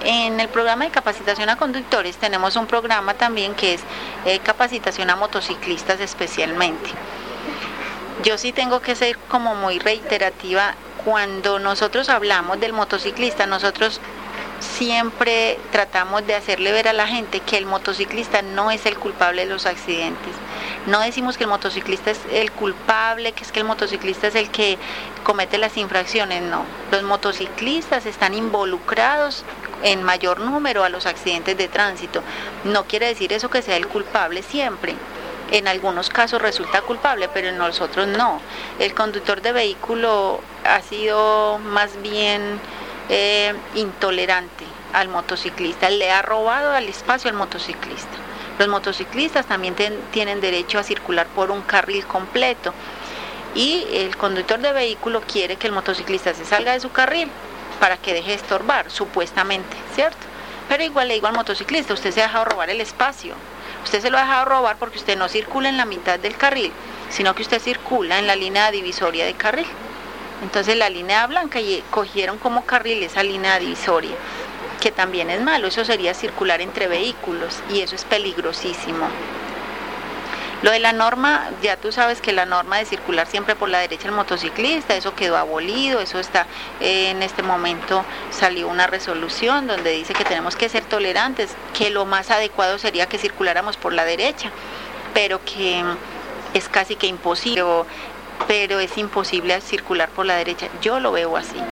En el programa de capacitación a conductores tenemos un programa también que es capacitación a motociclistas especialmente. Yo sí tengo que ser como muy reiterativa. Cuando nosotros hablamos del motociclista, nosotros siempre tratamos de hacerle ver a la gente que el motociclista no es el culpable de los accidentes. No decimos que el motociclista es el culpable, que es que el motociclista es el que comete las infracciones, no. Los motociclistas están involucrados en mayor número a los accidentes de tránsito. No quiere decir eso que sea el culpable siempre. En algunos casos resulta culpable, pero en nosotros no. El conductor de vehículo ha sido más bien intolerante al motociclista, le ha robado el espacio al motociclista. Los motociclistas también tienen derecho a circular por un carril completo y el conductor de vehículo quiere que el motociclista se salga de su carril para que deje de estorbar, supuestamente, ¿cierto? Pero igual le digo al motociclista, usted se ha dejado robar el espacio, usted se lo ha dejado robar porque usted no circula en la mitad del carril, sino que usted circula en la línea divisoria de carril. Entonces la línea blanca y cogieron como carril esa línea divisoria, que también es malo, eso sería circular entre vehículos y eso es peligrosísimo. Lo de la norma, ya tú sabes que la norma de circular siempre por la derecha del motociclista, eso quedó abolido, eso está, en este momento salió una resolución donde dice que tenemos que ser tolerantes, que lo más adecuado sería que circuláramos por la derecha, pero que es casi que imposible, pero es imposible circular por la derecha, yo lo veo así.